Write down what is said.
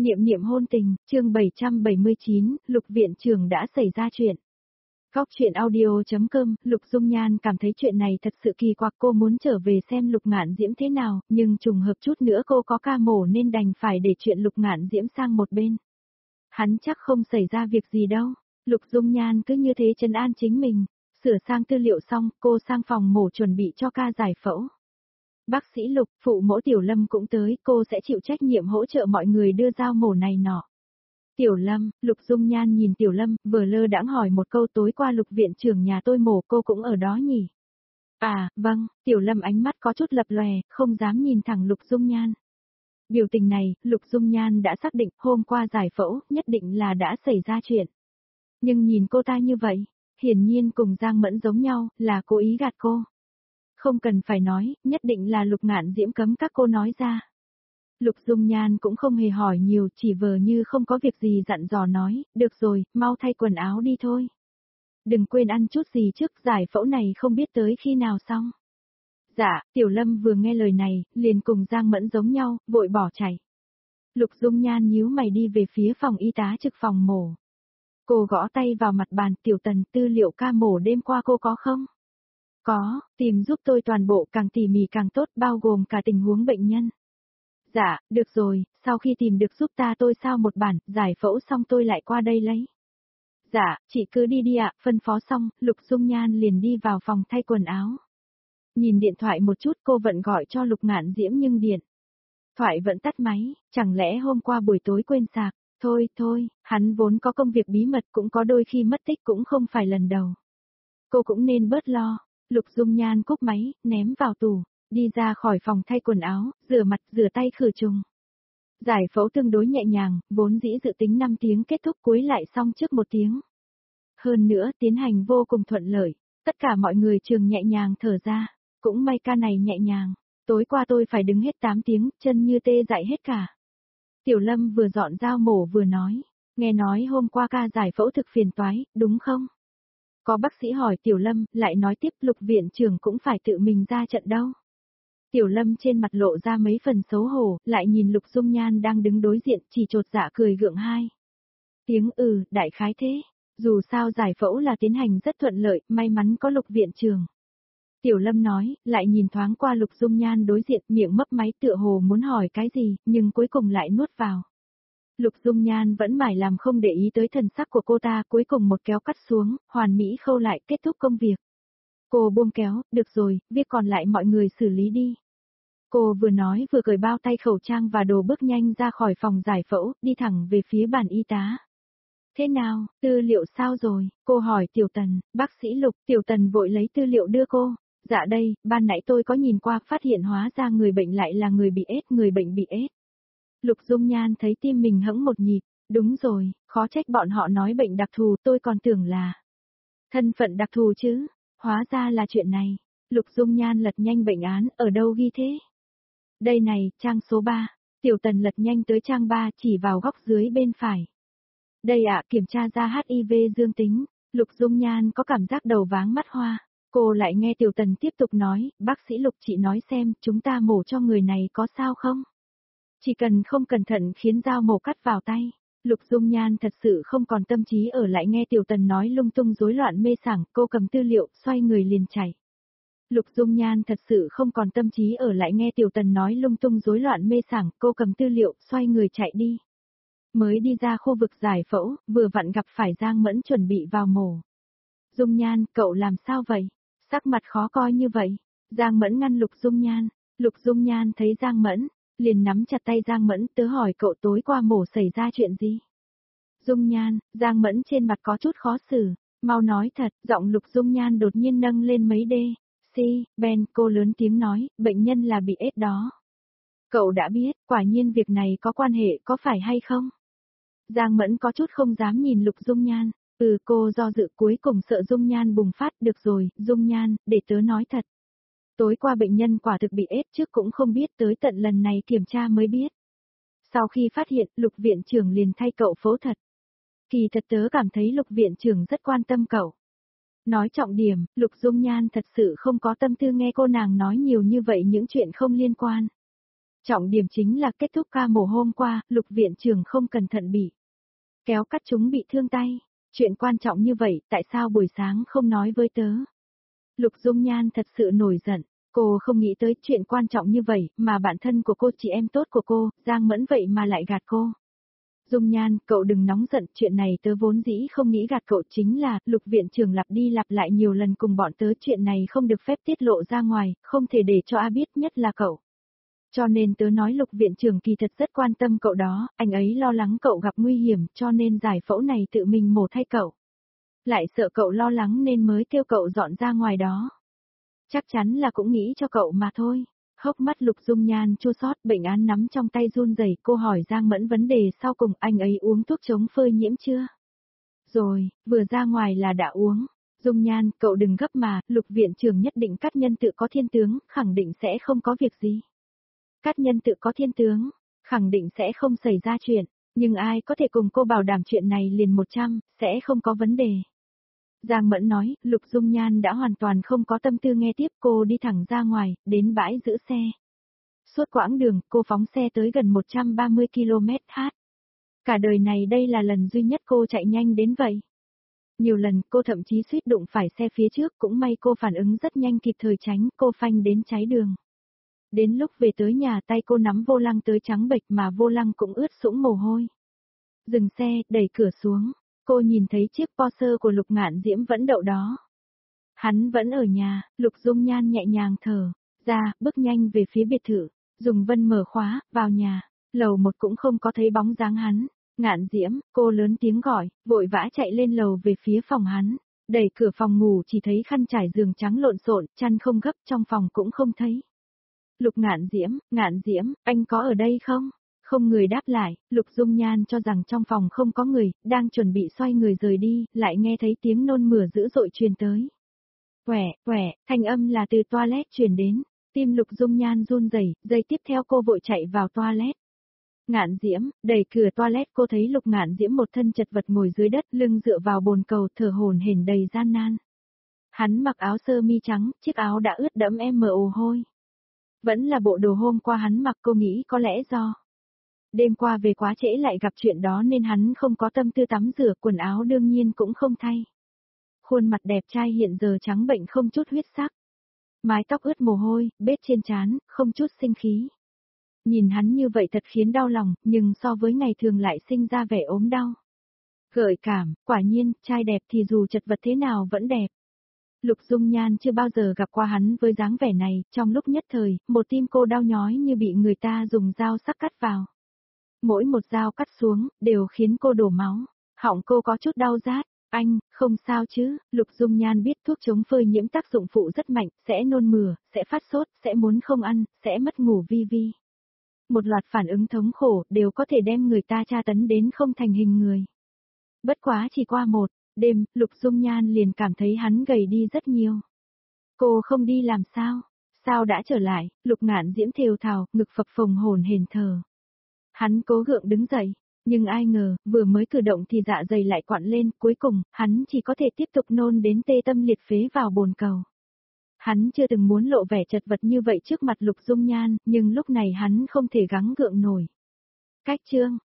Niệm niệm hôn tình, chương 779, Lục viện trưởng đã xảy ra chuyện. Góc chuyện audio.com, Lục Dung Nhan cảm thấy chuyện này thật sự kỳ quặc, cô muốn trở về xem Lục Ngạn Diễm thế nào, nhưng trùng hợp chút nữa cô có ca mổ nên đành phải để chuyện Lục Ngạn Diễm sang một bên. Hắn chắc không xảy ra việc gì đâu. Lục Dung Nhan cứ như thế trấn an chính mình, sửa sang tư liệu xong, cô sang phòng mổ chuẩn bị cho ca giải phẫu. Bác sĩ Lục, phụ mẫu Tiểu Lâm cũng tới, cô sẽ chịu trách nhiệm hỗ trợ mọi người đưa dao mổ này nọ. Tiểu Lâm, Lục Dung Nhan nhìn Tiểu Lâm, vừa lơ đãng hỏi một câu, tối qua Lục viện trưởng nhà tôi mổ cô cũng ở đó nhỉ? À, vâng, Tiểu Lâm ánh mắt có chút lập lòe, không dám nhìn thẳng Lục Dung Nhan. Biểu tình này, Lục Dung Nhan đã xác định hôm qua giải phẫu, nhất định là đã xảy ra chuyện. Nhưng nhìn cô ta như vậy, hiển nhiên cùng Giang Mẫn giống nhau, là cố ý gạt cô. Không cần phải nói, nhất định là Lục Ngạn Diễm cấm các cô nói ra. Lục Dung Nhan cũng không hề hỏi nhiều, chỉ vờ như không có việc gì dặn dò nói, được rồi, mau thay quần áo đi thôi. Đừng quên ăn chút gì trước, giải phẫu này không biết tới khi nào xong. Dạ, Tiểu Lâm vừa nghe lời này, liền cùng Giang Mẫn giống nhau, vội bỏ chạy. Lục Dung Nhan nhíu mày đi về phía phòng y tá trực phòng mổ. Cô gõ tay vào mặt bàn, Tiểu Tần, tư liệu ca mổ đêm qua cô có không? Có, tìm giúp tôi toàn bộ, càng tỉ mỉ càng tốt, bao gồm cả tình huống bệnh nhân. Dạ, được rồi, sau khi tìm được giúp ta tôi sao một bản, giải phẫu xong tôi lại qua đây lấy. Dạ, chị cứ đi đi ạ, phân phó xong, Lục Dung Nhan liền đi vào phòng thay quần áo. Nhìn điện thoại một chút, cô vẫn gọi cho Lục Ngạn Diễm nhưng điện thoại vẫn tắt máy, chẳng lẽ hôm qua buổi tối quên sạc? Thôi, hắn vốn có công việc bí mật, cũng có đôi khi mất tích, cũng không phải lần đầu. Cô cũng nên bớt lo. Lục Dung Nhan cúp máy, ném vào tủ, đi ra khỏi phòng thay quần áo, rửa mặt, rửa tay khử trùng. Giải phẫu tương đối nhẹ nhàng, vốn dĩ dự tính 5 tiếng kết thúc, cuối lại xong trước 1 tiếng. Hơn nữa tiến hành vô cùng thuận lợi, tất cả mọi người trường nhẹ nhàng thở ra, cũng may ca này nhẹ nhàng. Tối qua tôi phải đứng hết 8 tiếng, chân như tê dại hết cả. Tiểu Lâm vừa dọn dao mổ vừa nói, nghe nói hôm qua ca giải phẫu thực phiền toái, đúng không? Có bác sĩ hỏi Tiểu Lâm, lại nói tiếp Lục viện trưởng cũng phải tự mình ra trận đâu. Tiểu Lâm trên mặt lộ ra mấy phần xấu hổ, lại nhìn Lục Dung Nhan đang đứng đối diện, chỉ chột dạ cười gượng hai tiếng. Đại khái thế. Dù sao giải phẫu là tiến hành rất thuận lợi, may mắn có Lục viện trưởng. Tiểu Lâm nói, lại nhìn thoáng qua Lục Dung Nhan đối diện, miệng mấp máy tựa hồ muốn hỏi cái gì, nhưng cuối cùng lại nuốt vào. Lục Dung Nhan vẫn mải làm không để ý tới thần sắc của cô ta, cuối cùng một kéo cắt xuống, hoàn mỹ khâu lại, kết thúc công việc. Cô buông kéo, được rồi, việc còn lại mọi người xử lý đi. Cô vừa nói vừa cởi bao tay, khẩu trang và đồ, bước nhanh ra khỏi phòng giải phẫu, đi thẳng về phía bàn y tá. Thế nào, tư liệu sao rồi? Cô hỏi Tiểu Tần. Bác sĩ Lục. Tiểu Tần vội lấy tư liệu đưa cô. Dạ đây, ban nãy tôi có nhìn qua, phát hiện hóa ra người bệnh lại là người bị AIDS, người bệnh bị AIDS. Lục Dung Nhan thấy tim mình hững một nhịp. Đúng rồi, khó trách bọn họ nói bệnh đặc thù, tôi còn tưởng là thân phận đặc thù chứ. Hóa ra là chuyện này. Lục Dung Nhan lật nhanh bệnh án, ở đâu ghi thế? Đây này, trang số 3. Tiểu Tần lật nhanh tới trang 3, chỉ vào góc dưới bên phải. Đây ạ, kiểm tra ra HIV dương tính. Lục Dung Nhan có cảm giác đầu váng mắt hoa. Cô lại nghe Tiểu Tần tiếp tục nói, bác sĩ Lục, chị nói xem, chúng ta mổ cho người này có sao không? Chỉ cần không cẩn thận khiến dao mổ cắt vào tay. Lục Dung Nhan thật sự không còn tâm trí ở lại nghe Tiểu Tần nói lung tung rối loạn mê sảng, cô cầm tư liệu, xoay người liền chạy. Lục Dung Nhan thật sự không còn tâm trí ở lại nghe Tiểu Tần nói lung tung rối loạn mê sảng, cô cầm tư liệu, xoay người chạy đi. Mới đi ra khu vực giải phẫu, vừa vặn gặp phải Giang Mẫn chuẩn bị vào mổ. Dung Nhan, cậu làm sao vậy? Sắc mặt khó coi như vậy. Giang Mẫn ngăn Lục Dung Nhan. Lục Dung Nhan thấy Giang Mẫn, liền nắm chặt tay Giang Mẫn, tớ hỏi cậu tối qua mổ xảy ra chuyện gì? Dung Nhan, Giang Mẫn trên mặt có chút khó xử. Mau nói thật, giọng Lục Dung Nhan đột nhiên nâng lên mấy đê. Ben, cô lớn tiếng nói, bệnh nhân là bị AIDS đó. Cậu đã biết, quả nhiên việc này có quan hệ, có phải hay không? Giang Mẫn có chút không dám nhìn Lục Dung Nhan. Cô do dự, cuối cùng sợ Dung Nhan bùng phát. Được rồi, Dung Nhan, để tớ nói thật. Tối qua bệnh nhân quả thực bị AIDS, trước cũng không biết, tới tận lần này kiểm tra mới biết. Sau khi phát hiện, Lục viện trưởng liền thay cậu phẫu thuật. Kỳ thật tớ cảm thấy Lục viện trưởng rất quan tâm cậu. Nói trọng điểm, Lục Dung Nhan thật sự không có tâm tư nghe cô nàng nói nhiều như vậy những chuyện không liên quan. Trọng điểm chính là kết thúc ca mổ hôm qua, Lục viện trưởng không cẩn thận bị kéo cắt chúng bị thương tay. Chuyện quan trọng như vậy, tại sao buổi sáng không nói với tớ? Lục Dung Nhan thật sự nổi giận. Cô không nghĩ tới chuyện quan trọng như vậy, mà bạn thân của cô, chị em tốt của cô, Giang Mẫn vậy mà lại gạt cô. Dung Nhan, cậu đừng nóng giận, chuyện này tớ vốn dĩ không nghĩ gạt cậu, chính là, Lục viện trưởng lặp đi lặp lại nhiều lần cùng bọn tớ, chuyện này không được phép tiết lộ ra ngoài, không thể để cho A biết, nhất là cậu. Cho nên tớ nói Lục viện trưởng kỳ thật rất quan tâm cậu đó, anh ấy lo lắng cậu gặp nguy hiểm, cho nên giải phẫu này tự mình mổ thay cậu. Lại sợ cậu lo lắng nên mới kêu cậu dọn ra ngoài đó. Chắc chắn là cũng nghĩ cho cậu mà thôi. Hốc mắt Lục Dung Nhan chua xót, bệnh án nắm trong tay run rẩy, cô hỏi Giang Mẫn vấn đề sau cùng, anh ấy uống thuốc chống phơi nhiễm chưa? Rồi, vừa ra ngoài là đã uống. Dung Nhan, cậu đừng gấp mà, Lục viện trưởng nhất định cắt nhân tự có thiên tướng, khẳng định sẽ không có việc gì. Cắt nhân tự có thiên tướng, khẳng định sẽ không xảy ra chuyện, nhưng ai có thể cùng cô bảo đảm chuyện này liền 100, sẽ không có vấn đề. Giang Mẫn nói, Lục Dung Nhan đã hoàn toàn không có tâm tư nghe tiếp, cô đi thẳng ra ngoài, đến bãi giữ xe. Suốt quãng đường, cô phóng xe tới gần 130 km/h. Cả đời này đây là lần duy nhất cô chạy nhanh đến vậy. Nhiều lần cô thậm chí suýt đụng phải xe phía trước, cũng may cô phản ứng rất nhanh kịp thời tránh, cô phanh đến cháy đường. Đến lúc về tới nhà tay cô nắm vô lăng tới trắng bệch mà vô lăng cũng ướt sũng mồ hôi. Dừng xe, đẩy cửa xuống. Cô nhìn thấy chiếc Porsche của Lục Ngạn Diễm vẫn đậu đó. Hắn vẫn ở nhà, Lục Dung Nhan nhẹ nhàng thở ra, bước nhanh về phía biệt thự, dùng vân mở khóa, vào nhà. Lầu 1 cũng không có thấy bóng dáng hắn. Ngạn Diễm, cô lớn tiếng gọi, vội vã chạy lên lầu về phía phòng hắn. Đẩy cửa phòng ngủ chỉ thấy khăn trải giường trắng lộn xộn, chăn không gấp, trong phòng cũng không thấy. Lục Ngạn Diễm, anh có ở đây không? Không người đáp lại, Lục Dung Nhan cho rằng trong phòng không có người, đang chuẩn bị xoay người rời đi, lại nghe thấy tiếng nôn mửa dữ dội truyền tới. Quẻ, thanh âm là từ toilet truyền đến, tim Lục Dung Nhan run rẩy, giây tiếp theo cô vội chạy vào toilet. Ngạn Diễm, đẩy cửa toilet cô thấy Lục Ngạn Diễm một thân chật vật ngồi dưới đất, lưng dựa vào bồn cầu, thở hổn hển đầy gian nan. Hắn mặc áo sơ mi trắng, chiếc áo đã ướt đẫm mồ hôi. Vẫn là bộ đồ hôm qua hắn mặc, cô nghĩ có lẽ do đêm qua về quá trễ lại gặp chuyện đó nên hắn không có tâm tư tắm rửa, quần áo đương nhiên cũng không thay. Khuôn mặt đẹp trai hiện giờ trắng bệnh không chút huyết sắc. Mái tóc ướt mồ hôi, bết trên trán, không chút sinh khí. Nhìn hắn như vậy thật khiến đau lòng, nhưng so với ngày thường lại sinh ra vẻ ốm đau. Gợi cảm, quả nhiên, trai đẹp thì dù chật vật thế nào vẫn đẹp. Lục Dung Nhan chưa bao giờ gặp qua hắn với dáng vẻ này, trong lúc nhất thời, một tim cô đau nhói như bị người ta dùng dao sắc cắt vào. Mỗi một dao cắt xuống, đều khiến cô đổ máu. Họng cô có chút đau rát. Anh, không sao chứ? Lục Dung Nhan biết thuốc chống phơi nhiễm tác dụng phụ rất mạnh, sẽ nôn mửa, sẽ phát sốt, sẽ muốn không ăn, sẽ mất ngủ vi vi. Một loạt phản ứng thống khổ đều có thể đem người ta tra tấn đến không thành hình người. Bất quá chỉ qua một đêm, Lục Dung Nhan liền cảm thấy hắn gầy đi rất nhiều. Cô không đi làm sao? Sao đã trở lại? Lục Ngạn Diễm thều thào, ngực phập phồng hồn hển thở. Hắn cố gượng đứng dậy, nhưng ai ngờ, vừa mới cử động thì dạ dày lại quặn lên, cuối cùng, hắn chỉ có thể tiếp tục nôn đến tê tâm liệt phế vào bồn cầu. Hắn chưa từng muốn lộ vẻ chật vật như vậy trước mặt Lục Dung Nhan, nhưng lúc này hắn không thể gắng gượng nổi. Cách chương